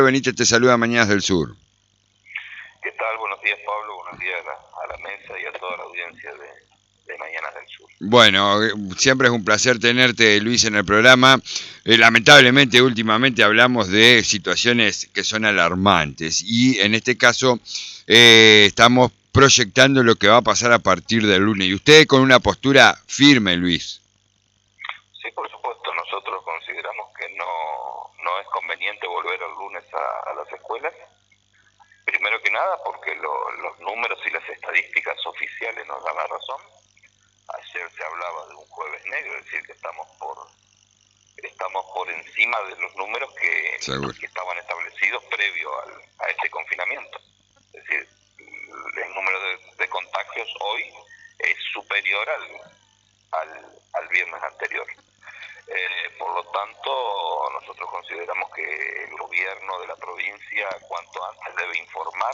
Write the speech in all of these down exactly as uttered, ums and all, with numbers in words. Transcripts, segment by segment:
Benítez te saluda Mañanas del Sur. ¿Qué tal? Buenos días, Pablo. Buenos días a la, a la mesa y a toda la audiencia de, de Mañanas del Sur. Bueno, siempre es un placer tenerte, Luis, en el programa. Eh, lamentablemente, últimamente hablamos de situaciones que son alarmantes y en este caso eh, estamos proyectando lo que va a pasar a partir del lunes. Y usted con una postura firme, Luis. Sí, por supuesto. Nosotros consideramos que no, no es conveniente volver el lunes a, a las escuelas. Primero que nada porque lo, los números y las estadísticas oficiales nos dan la razón. Ayer se hablaba de un jueves negro, es decir, que estamos por estamos por encima de los números que, que estaban establecidos previo al, a este confinamiento. Es decir, el número de, de contagios hoy es superior al, al, al viernes anterior. Eh, por lo tanto, nosotros consideramos que el gobierno de la provincia cuanto antes debe informar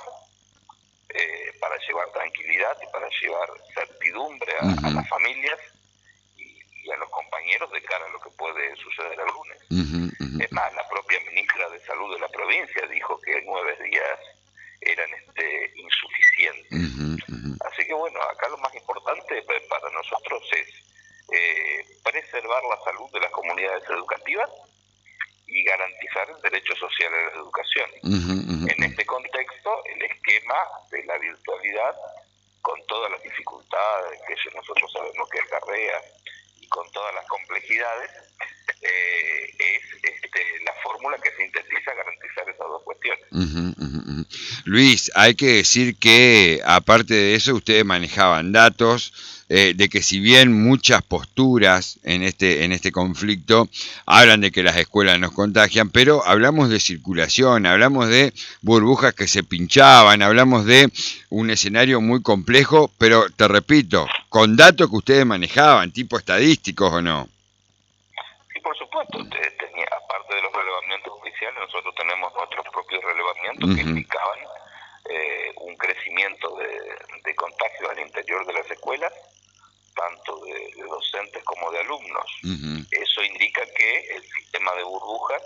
eh, para llevar tranquilidad y para llevar certidumbre a, uh-huh. a las familias y, y a los compañeros de cara a lo que puede suceder el lunes. Uh-huh, uh-huh. Es más, la propia ministra de Salud de la provincia dijo que nueve días eran este, insuficientes. Uh-huh, uh-huh. Así que bueno, acá lo más importante para nosotros es eh, preservar la salud de las comunidades educativas y garantizar el derecho social a la educación. Uh-huh, uh-huh. En este contexto, el esquema de la virtualidad, con todas las dificultades que nosotros sabemos que acarrea y con todas las complejidades, eh, es este, la fórmula que sintetiza garantizar esas dos cuestiones. Uh-huh, uh-huh. Luis, hay que decir que aparte de eso ustedes manejaban datos eh, de que si bien muchas posturas en este en este conflicto hablan de que las escuelas nos contagian, pero hablamos de circulación, hablamos de burbujas que se pinchaban, hablamos de un escenario muy complejo, pero te repito, con datos que ustedes manejaban, tipo estadísticos o no. Sí, por supuesto. Tenía, aparte de los relevamientos oficiales, nosotros tenemos nuestros propios relevamientos uh-huh. que indicaban eh, un crecimiento de, de contagios al interior de las escuelas, tanto de, de docentes como de alumnos. Uh-huh. Eso indica que el sistema de burbujas,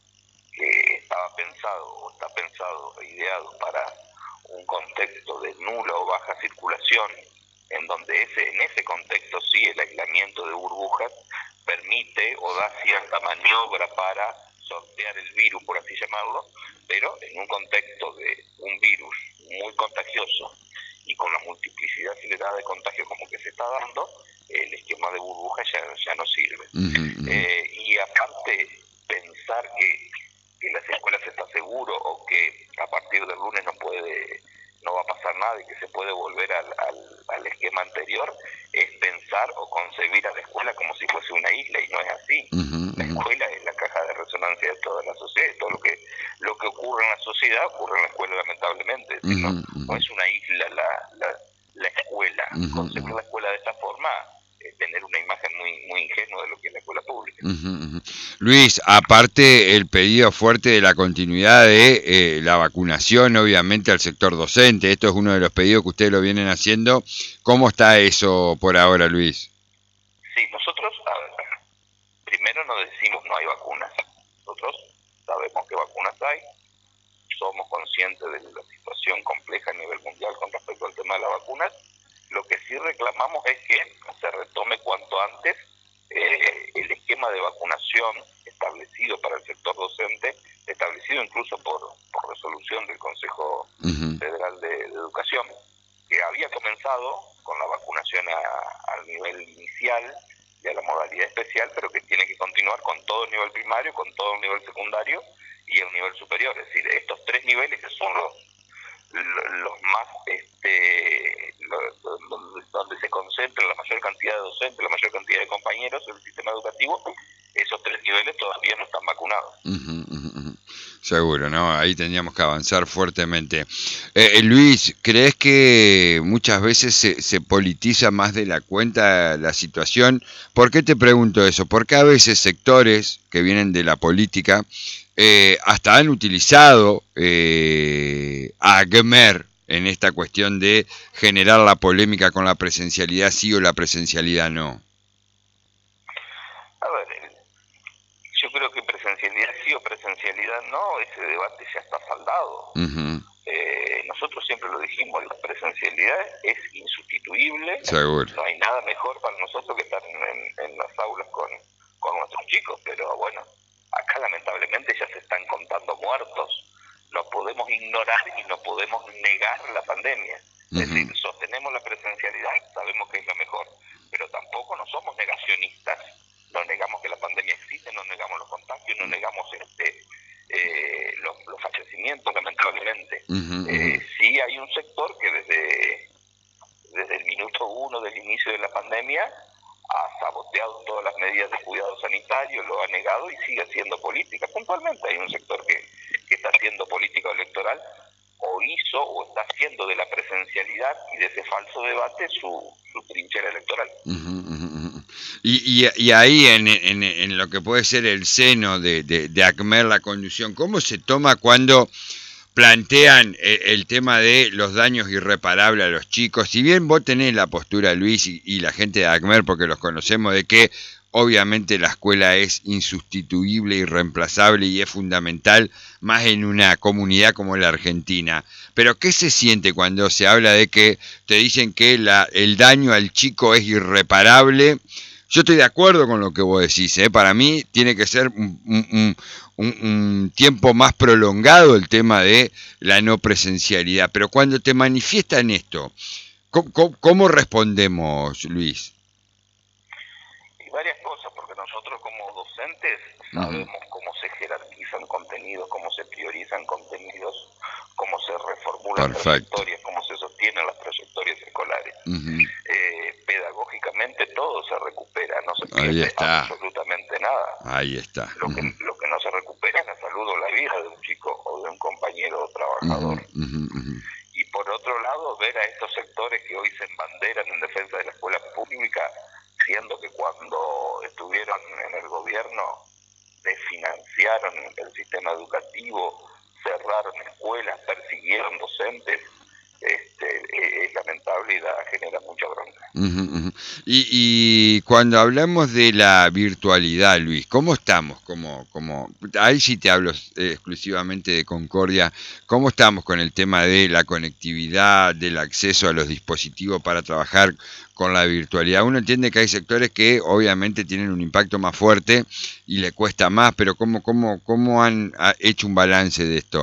que estaba pensado o está pensado e ideado para un contexto de nula o baja circulación, en donde ese en ese contexto sí el aislamiento de burbujas permite o da cierta maniobra para sortear el virus, por así llamarlo, pero en un contexto de un virus muy contagioso y con la multiplicidad acelerada de contagios como que se está dando, el esquema de burbujas ya, ya no sirve. Uh-huh. Eh, y aparte, pensar que, que las escuelas está seguro o que a partir del lunes no puede no va a pasar nada y que se puede volver al, al, al esquema anterior, es pensar o concebir a la escuela como si fuese una isla, y no es así. Uh-huh. La escuela es la caja de resonancia de toda la sociedad, y todo lo que lo que ocurre en la sociedad ocurre en la escuela, lamentablemente. Es decir, uh-huh. no, no es una isla la, la, la escuela. Uh-huh. Concebir la escuela de esta forma es tener una imagen muy, muy ingenua de lo que es la escuela pública. Uh-huh. Luis, aparte el pedido fuerte de la continuidad de eh, la vacunación, obviamente, al sector docente, esto es uno de los pedidos que ustedes lo vienen haciendo. ¿Cómo está eso por ahora, Luis? Sí, nosotros, a ver, primero no decimos no hay vacunas. Nosotros sabemos que vacunas hay, somos conscientes de la situación compleja a nivel mundial con respecto al tema de las vacunas. Lo que sí reclamamos es que se retome cuanto antes eh, el esquema de vacunación establecido para el sector docente, establecido incluso por, por resolución del Consejo uh-huh. Federal de, de Educación, que había comenzado con la vacunación a, al nivel inicial de la modalidad especial, pero que tiene que continuar con todo el nivel primario, con todo el nivel secundario y el nivel superior. Es decir, estos tres niveles que son los los más este los, los, donde se concentra la mayor cantidad de docentes, la mayor cantidad de compañeros del sistema educativo, esos tres niveles todavía no están vacunados. Uh-huh, uh-huh. Seguro, ¿no? Ahí tendríamos que avanzar fuertemente. Eh, Luis, ¿crees que muchas veces se, se politiza más de la cuenta la situación? ¿Por qué te pregunto eso? Porque a veces sectores que vienen de la política eh, hasta han utilizado eh, a Agmer en esta cuestión de generar la polémica con la presencialidad sí o la presencialidad no. A ver, yo creo que presencialidad sí o presencialidad no, ese debate ya está saldado. Uh-huh. Eh, nosotros siempre lo dijimos, la presencialidad es insustituible. Seguro. No hay nada mejor para nosotros que estar en, en, en las aulas con, con nuestros chicos, pero bueno, acá lamentablemente ya se están contando muertos. No podemos ignorar y no podemos negar la pandemia. Uh-huh. Es decir, sostenemos la presencialidad, sabemos que es lo mejor, pero tampoco no somos negacionistas. No negamos que la pandemia existe, no negamos los contagios, no negamos este eh, los, los fallecimientos, lamentablemente. Uh-huh. Eh, sí hay un sector que desde, desde el minuto uno del inicio de la pandemia ha saboteado todas las medidas de cuidado sanitario, lo ha negado y sigue haciendo política. Puntualmente hay un sector que, que está haciendo política electoral, o hizo o está haciendo de la presencialidad y de ese falso debate su, su trinchera electoral. Uh-huh, uh-huh. Y, y, y ahí en, en, en lo que puede ser el seno de, de, de ACMER, la conducción, ¿cómo se toma cuando plantean el, el tema de los daños irreparables a los chicos? Si bien vos tenés la postura, Luis, y, y la gente de ACMER, porque los conocemos, de que obviamente la escuela es insustituible, irreemplazable y es fundamental, más en una comunidad como la Argentina. Pero ¿qué se siente cuando se habla de que te dicen que la, el daño al chico es irreparable? Yo estoy de acuerdo con lo que vos decís, ¿eh? Para mí tiene que ser un, un, un, un tiempo más prolongado el tema de la no presencialidad. Pero cuando te manifiestan esto, ¿cómo, cómo, cómo respondemos, Luis? Y varias cosas, porque nosotros como docentes sabemos uh-huh. cómo se jerarquizan contenidos, cómo se priorizan contenidos, cómo se reformulan Perfecto. trayectorias, cómo se sostienen las trayectorias escolares. Uh-huh. Eh, pedagógicamente todo se recupera, no se pierde absolutamente nada. Ahí está. Lo, uh-huh. que, lo que no se recupera es la salud o la vida de un chico o de un compañero o trabajador. Uh-huh. Uh-huh. Y por otro lado, ver a estos sectores que hoy se embanderan en defensa de la escuela pública, siendo que cuando estuvieron en el gobierno desfinanciaron el sistema educativo, cerraron escuelas, persiguieron docentes, este, es lamentable y da, genera mucha bronca. Uh-huh, uh-huh. Y, y cuando hablamos de la virtualidad, Luis, ¿cómo estamos? Como, como, ahí sí te hablo eh, exclusivamente de Concordia. ¿Cómo estamos con el tema de la conectividad, del acceso a los dispositivos para trabajar con la virtualidad? Uno entiende que hay sectores que obviamente tienen un impacto más fuerte y le cuesta más, pero ¿cómo, cómo, cómo han hecho un balance de esto?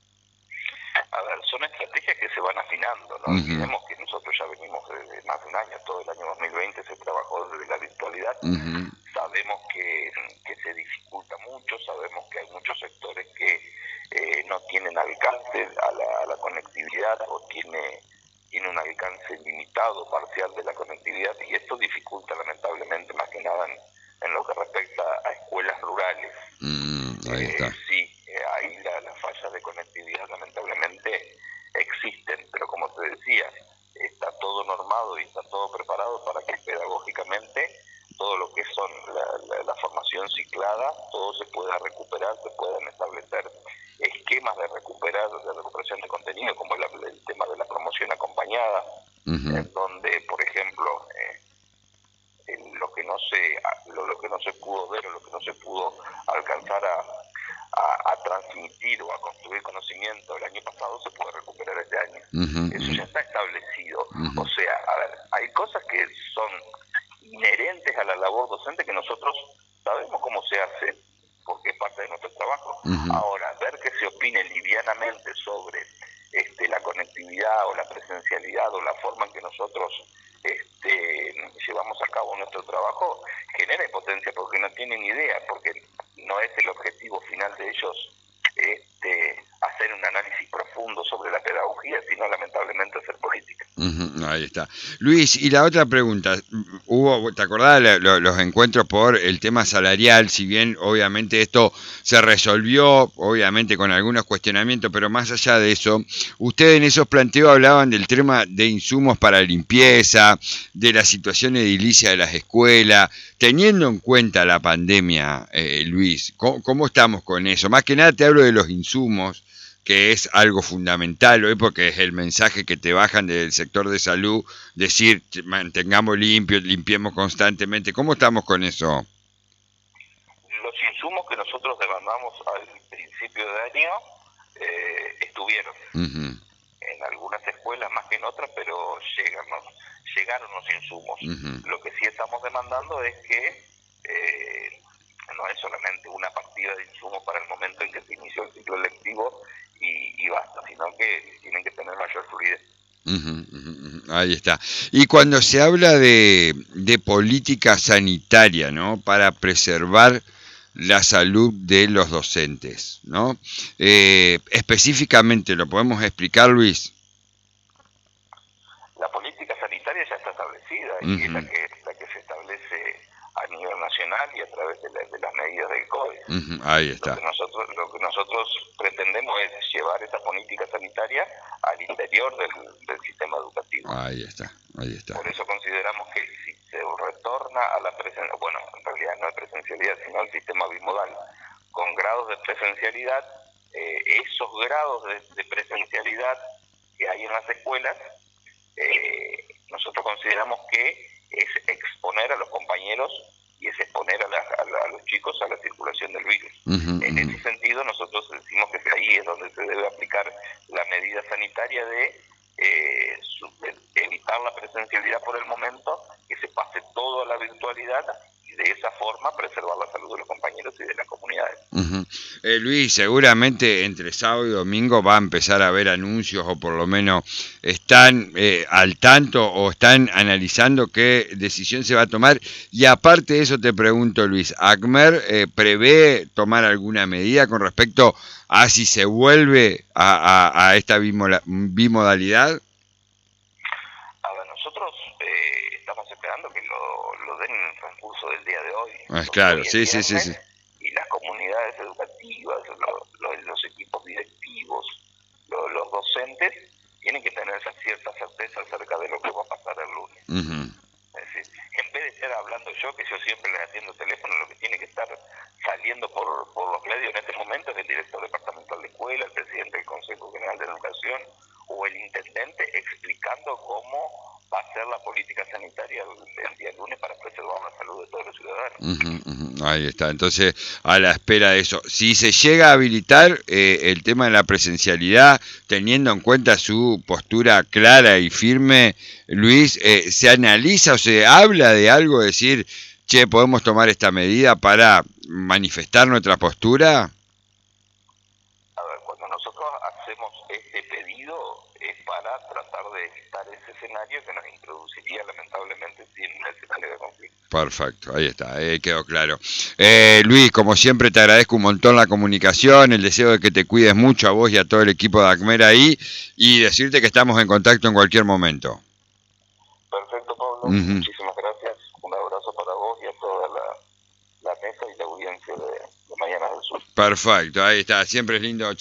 A ver, son estrategias que se van afinando, no uh-huh. olvidemos que nosotros ya venimos desde más de un año, todo el año dos mil veinte se trabajó desde la virtualidad, uh-huh. sabemos que, que se dificulta mucho, sabemos que hay muchos sectores que eh, no tienen alcance a la, a la conectividad o tiene, tiene un alcance limitado, parcial de la conectividad, y esto dificulta lamentablemente más que nada en, en lo que respecta a escuelas rurales. Mm, ahí está. Eh, sí, eh, ahí la, las fallas de conectividad lamentablemente existen, pero como te decía, está todo normado y está todo preparado para que pedagógicamente todo lo que son la, la, la formación ciclada, todo se pueda recuperar, se puedan establecer esquemas de recuperar, de recuperación de contenido, como el, el tema de la promoción acompañada, uh-huh. en donde, por ejemplo, eh, en lo que no se lo, lo que no se pudo ver o lo que no se pudo alcanzar a, a, a transmitir o a construir conocimiento el año pasado se puede recuperar este año. Uh-huh. Eso ya está establecido. Uh-huh. O sea, a ver, hay cosas que son inherentes a la labor docente que nosotros sabemos cómo se hace, porque es parte de nuestro trabajo. Uh-huh. Ahora, ver que se opine livianamente sobre este, la conectividad o la presencialidad o la forma en que nosotros este, llevamos a cabo nuestro trabajo, genera impotencia porque no tienen idea, porque no es el objetivo final de ellos este, hacer un análisis profundo sobre la pedagogía, sino lamentablemente hacer política. Uh-huh, ahí está. Luis, y la otra pregunta, hubo, ¿te acordás de los, los encuentros por el tema salarial? Si bien obviamente esto se resolvió, obviamente con algunos cuestionamientos, pero más allá de eso, ustedes en esos planteos hablaban del tema de insumos para limpieza, de la situación edilicia de las escuelas, teniendo en cuenta la pandemia, eh, Luis, ¿cómo, ¿cómo estamos con eso? Más que nada te hablo de los insumos, que es algo fundamental hoy porque es el mensaje que te bajan del sector de salud, decir, mantengamos limpio, limpiemos constantemente. ¿Cómo estamos con eso? Los insumos que nosotros demandamos al principio de año eh, estuvieron. Uh-huh. En algunas escuelas más que en otras, pero llegan, ¿no? llegaron los insumos. Uh-huh. Lo que sí estamos demandando es que eh, no es solamente una partida de insumos para el momento en que se inició el ciclo lectivo y, y basta, sino que tienen que tener mayor fluidez. Uh-huh, uh-huh. Ahí está. Y cuando se habla de, de política sanitaria, ¿no? Para preservar la salud de los docentes, ¿no? Eh, específicamente, ¿lo podemos explicar, Luis? La política sanitaria ya está establecida uh-huh. y es la que, la que se establece a nivel nacional y a través de, la, de las medidas del código. Uh-huh. Ahí está. Lo que, nosotros, lo que nosotros pretendemos es llevar esa política sanitaria al interior del, del sistema educativo. Ahí está, ahí está. Por eso consideramos que si se retorna a la presencialidad, bueno, en realidad no es presencialidad, sino al sistema bimodal, con grados de presencialidad, eh, esos grados de, de presencialidad que hay en las escuelas, eh, nosotros consideramos que es exponer a los compañeros y es exponer a, la, a, la, a los chicos a la circulación del virus. Uh-huh, en uh-huh. ese sentido, nosotros decimos que ahí es donde se debe aplicar la medida sanitaria de, eh, su, de evitar la presencialidad por el momento, que se pase todo a la virtualidad y de esa forma preservar la salud de los compañeros y de las comunidades. Uh-huh. eh, Luis, seguramente entre sábado y domingo va a empezar a haber anuncios, o por lo menos están eh, al tanto o están analizando qué decisión se va a tomar. Y aparte de eso te pregunto, Luis, ¿ACMER eh, prevé tomar alguna medida con respecto a si se vuelve a, a, a esta bimola, bimodalidad? A ver, nosotros eh, estamos esperando que lo, lo den en el transcurso del día de hoy. Ah, claro, sí, sí, sí, sí. Y las comunidades educativas, lo, lo, los equipos directivos, lo, los docentes, tienen que tener esa cierta certeza acerca de lo que va a pasar el lunes. Uh-huh. Es decir, en vez de estar hablando yo, que yo siempre les atiendo teléfono, lo que tiene que estar saliendo por, por los medios en este momento es el director departamental de escuela, el presidente del Consejo General de Educación o el intendente explicando cómo va a ser la política sanitaria el día lunes para preservar la salud de todos los ciudadanos. Uh-huh, uh-huh. Ahí está, entonces a la espera de eso. Si se llega a habilitar eh, el tema de la presencialidad, teniendo en cuenta su postura clara y firme, Luis, eh, ¿se analiza o se habla de algo, decir, che, podemos tomar esta medida para manifestar nuestra postura? A ver, cuando nosotros hacemos este pedido es para tratar de evitar ese escenario que nos introduciría lamentablemente en un escenario de conflicto. Perfecto, ahí está, eh, quedó claro. Eh, Luis, como siempre te agradezco un montón la comunicación, el deseo de que te cuides mucho a vos y a todo el equipo de ACMER ahí, y decirte que estamos en contacto en cualquier momento. Perfecto, Pablo, uh-huh. Muchísimas gracias, un abrazo para vos y a toda la, la mesa y la audiencia de, de Mañanas del Sur. Perfecto, ahí está, siempre es lindo.